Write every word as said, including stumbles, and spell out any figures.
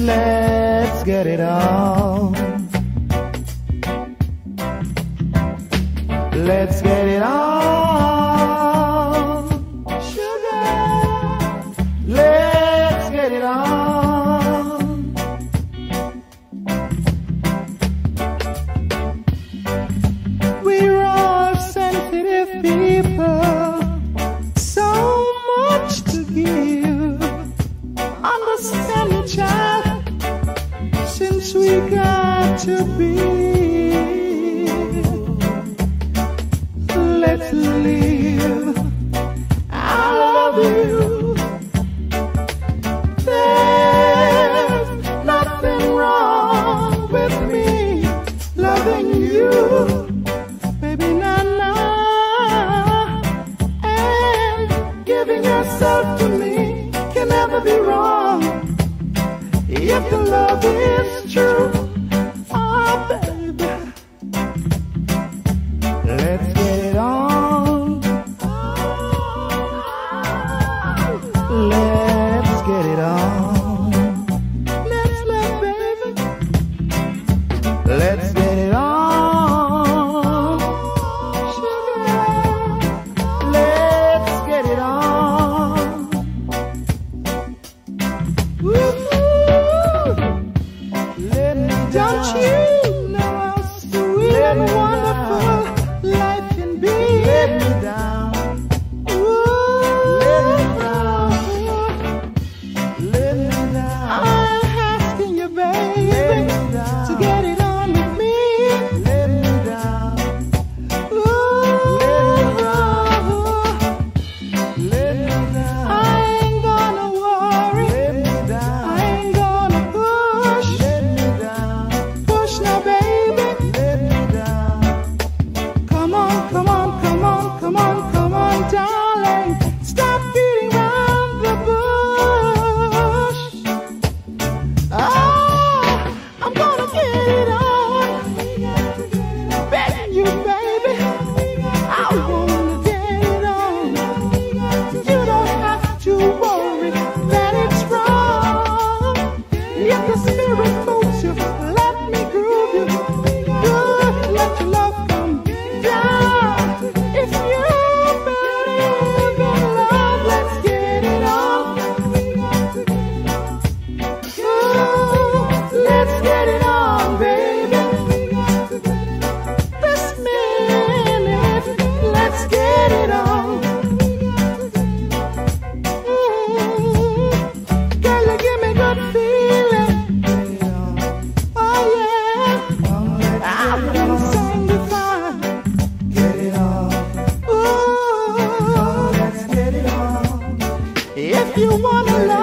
Let's get it on. Let's get it on. Sugar. Let's get it on. We're all sensitive people, so much to give. Understand me, child, since we got to be. Let's live. I love you. There's nothing wrong with me loving you, baby, nah, nah. And giving yourself to me can never be wrong if the love is true. Oh, baby, let's get it on. Let's get it on. Let's let, baby. Let's get it on. Sugar. Let's get it on. Woo-hoo. Let me Don't down. You know how sweet and wonderful life can be? Let me down. Ooh. Let me down. Let me down. I'm asking you, baby, to get it on with me. Let me down. Ooh. Let me down. I ain't gonna worry. Let me down. I ain't gonna push. Let me down. Push now, baby. Let me down. Come on, come on, come on, come on, come on, darling. Stop beating around the bush. Ah, I'm gonna get it on. Begging you, baby. I wanna get it on. You don't have to worry that it's wrong. If the spirit moves you, let me groove you. Good, let your love come down. If you believe in love, let's get it on. Ooh, let's get it on, baby. This minute, let's get it on. Ooh, girl, you give me good feeling. Oh yeah, I've been sanctified. Get it on. Ooh, let's get it on. If you wanna love